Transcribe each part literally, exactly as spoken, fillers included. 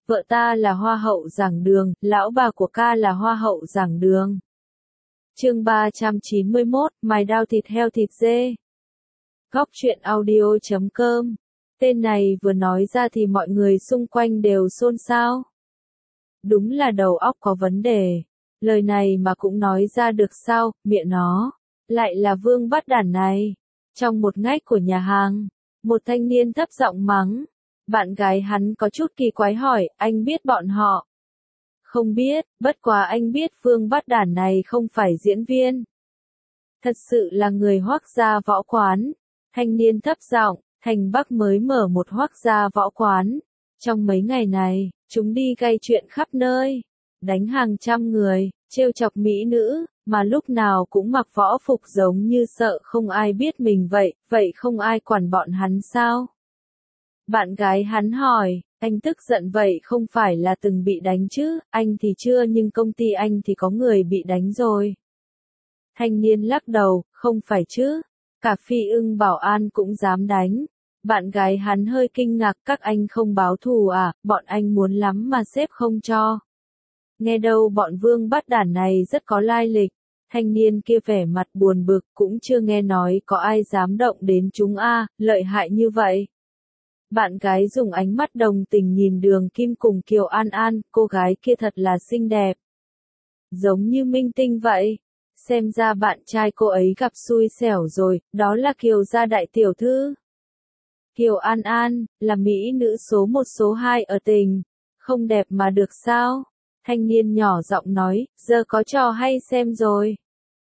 vợ ta là hoa hậu giảng đường, lão bà của ca là hoa hậu giảng đường. Chương ba trăm chín mươi mốt, mài đao thịt heo thịt dê. Góc truyện audio chấm com. Tên này vừa nói ra thì mọi người xung quanh đều xôn xao. Đúng là đầu óc có vấn đề. Lời này mà cũng nói ra được sao, miệng nó. Lại là vương bắt đản này. Trong một ngách của nhà hàng, một thanh niên thấp giọng mắng. Bạn gái hắn có chút kỳ quái hỏi, anh biết bọn họ? Không biết, bất quá anh biết vương bắt đản này không phải diễn viên. Thật sự là người hoác gia võ quán. Thanh niên thấp giọng, Thành Bắc mới mở một hoác gia võ quán. Trong mấy ngày này, chúng đi gây chuyện khắp nơi. Đánh hàng trăm người, trêu chọc mỹ nữ, mà lúc nào cũng mặc võ phục giống như sợ không ai biết mình vậy, vậy không ai quản bọn hắn sao? Bạn gái hắn hỏi, anh tức giận vậy không phải là từng bị đánh chứ, anh thì chưa nhưng công ty anh thì có người bị đánh rồi. Thanh niên lắc đầu, không phải chứ, cả phi ưng bảo an cũng dám đánh. Bạn gái hắn hơi kinh ngạc, các anh không báo thù à, bọn anh muốn lắm mà sếp không cho. Nghe đâu bọn vương bắt đản này rất có lai lịch. Thanh niên kia vẻ mặt buồn bực, cũng chưa nghe nói có ai dám động đến chúng a, à, lợi hại như vậy. Bạn gái dùng ánh mắt đồng tình nhìn Đường Kim cùng Kiều An An, cô gái kia thật là xinh đẹp. Giống như minh tinh vậy. Xem ra bạn trai cô ấy gặp xui xẻo rồi, đó là Kiều gia đại tiểu thư. Kiều An An, là mỹ nữ số một số hai ở tỉnh. Không đẹp mà được sao? Thanh niên nhỏ giọng nói, giờ có trò hay xem rồi.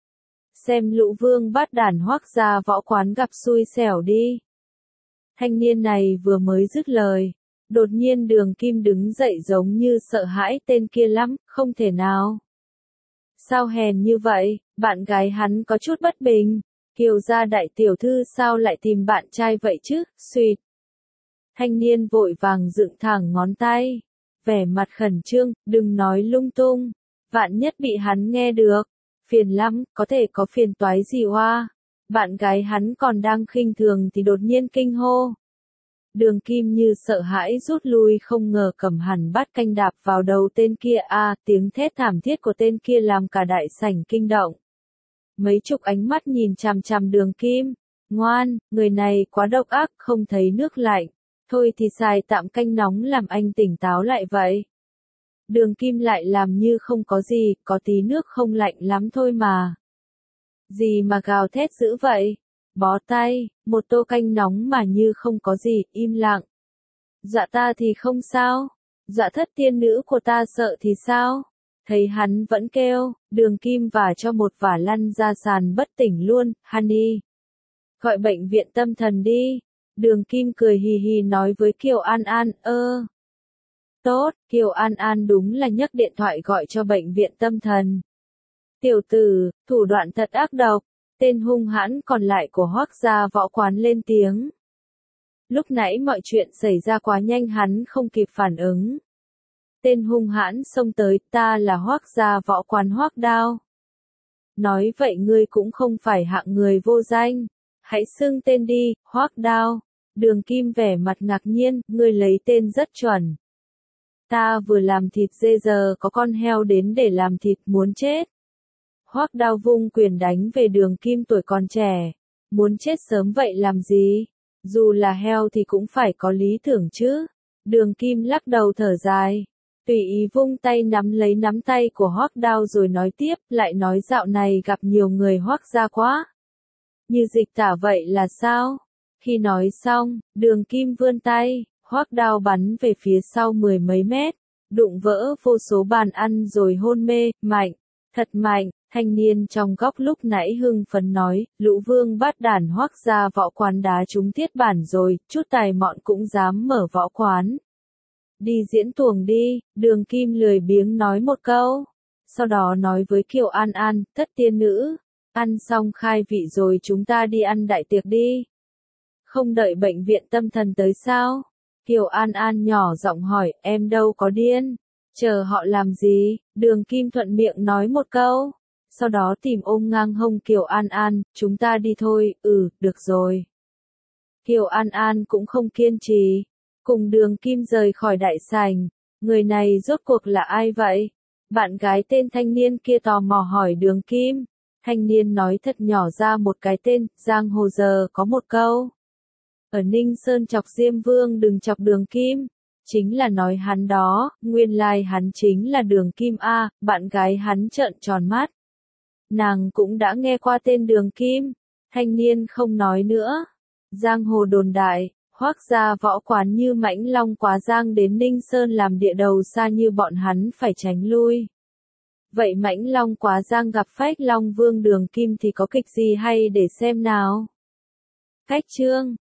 Xem lũ vương bắt đản hoác gia võ quán gặp xui xẻo đi. Thanh niên này vừa mới dứt lời. Đột nhiên Đường Kim đứng dậy giống như sợ hãi tên kia lắm, không thể nào. Sao hèn như vậy, bạn gái hắn có chút bất bình. Kiều gia đại tiểu thư sao lại tìm bạn trai vậy chứ, suýt. Thanh niên vội vàng dựng thẳng ngón tay. Vẻ mặt khẩn trương, đừng nói lung tung. Vạn nhất bị hắn nghe được. Phiền lắm, có thể có phiền toái gì hoa. Bạn gái hắn còn đang khinh thường thì đột nhiên kinh hô. Đường Kim như sợ hãi rút lui không ngờ cầm hẳn bát canh đạp vào đầu tên kia a à, tiếng thét thảm thiết của tên kia làm cả đại sảnh kinh động. Mấy chục ánh mắt nhìn chằm chằm Đường Kim. Ngoan, người này quá độc ác, không thấy nước lạnh. Thôi thì xài tạm canh nóng làm anh tỉnh táo lại vậy. Đường Kim lại làm như không có gì, có tí nước không lạnh lắm thôi mà. Gì mà gào thét dữ vậy? Bó tay, một tô canh nóng mà như không có gì, im lặng. Dạ ta thì không sao. Dạ thất tiên nữ của ta sợ thì sao? Thấy hắn vẫn kêu, Đường Kim vả cho một vả lăn ra sàn bất tỉnh luôn, honey. Gọi bệnh viện tâm thần đi. Đường Kim cười hì hì nói với Kiều An An, ơ. Tốt, Kiều An An đúng là nhấc điện thoại gọi cho bệnh viện tâm thần. Tiểu tử, thủ đoạn thật ác độc. Tên hung hãn còn lại của hoác gia võ quán lên tiếng. Lúc nãy mọi chuyện xảy ra quá nhanh hắn không kịp phản ứng. Tên hung hãn xông tới, ta là hoác gia võ quán hoác đao. Nói vậy ngươi cũng không phải hạng người vô danh. Hãy xưng tên đi, hoác đao. Đường Kim vẻ mặt ngạc nhiên, ngươi lấy tên rất chuẩn. Ta vừa làm thịt dê giờ có con heo đến để làm thịt muốn chết. Hoác đao vung quyền đánh về Đường Kim tuổi còn trẻ. Muốn chết sớm vậy làm gì? Dù là heo thì cũng phải có lý tưởng chứ. Đường Kim lắc đầu thở dài. Tùy ý vung tay nắm lấy nắm tay của hoác đao rồi nói tiếp, lại nói dạo này gặp nhiều người hoác gia quá. Như dịch tả vậy là sao? Khi nói xong, Đường Kim vươn tay, hoác đao bắn về phía sau mười mấy mét, đụng vỡ vô số bàn ăn rồi hôn mê, mạnh, thật mạnh. Thanh niên trong góc lúc nãy hưng phấn nói, lũ vương bắt đản hoác gia võ quán đá trúng thiết bản rồi, chút tài mọn cũng dám mở võ quán. Đi diễn tuồng đi, Đường Kim lười biếng nói một câu. Sau đó nói với Kiều An An, thất tiên nữ, ăn xong khai vị rồi chúng ta đi ăn đại tiệc đi. Không đợi bệnh viện tâm thần tới sao? Kiều An An nhỏ giọng hỏi, em đâu có điên. Chờ họ làm gì? Đường Kim thuận miệng nói một câu. Sau đó tìm ôm ngang hông Kiều An An, chúng ta đi thôi, ừ, được rồi. Kiều An An cũng không kiên trì. Cùng Đường Kim rời khỏi đại sảnh. Người này rốt cuộc là ai vậy? Bạn gái tên thanh niên kia tò mò hỏi Đường Kim. Thanh niên nói thật nhỏ ra một cái tên, giang hồ giờ có một câu. Ở Ninh Sơn chọc Diêm Vương đừng chọc Đường Kim. Chính là nói hắn đó, nguyên lai hắn chính là Đường Kim a. Bạn gái hắn trợn tròn mắt. Nàng cũng đã nghe qua tên Đường Kim. Thanh niên không nói nữa. Giang hồ đồn đại, Hoác gia võ quán như mãnh long quá giang đến Ninh Sơn làm địa đầu xa như bọn hắn phải tránh lui. Vậy mãnh long quá giang gặp phách long vương Đường Kim thì có kịch gì hay để xem nào? Cách chương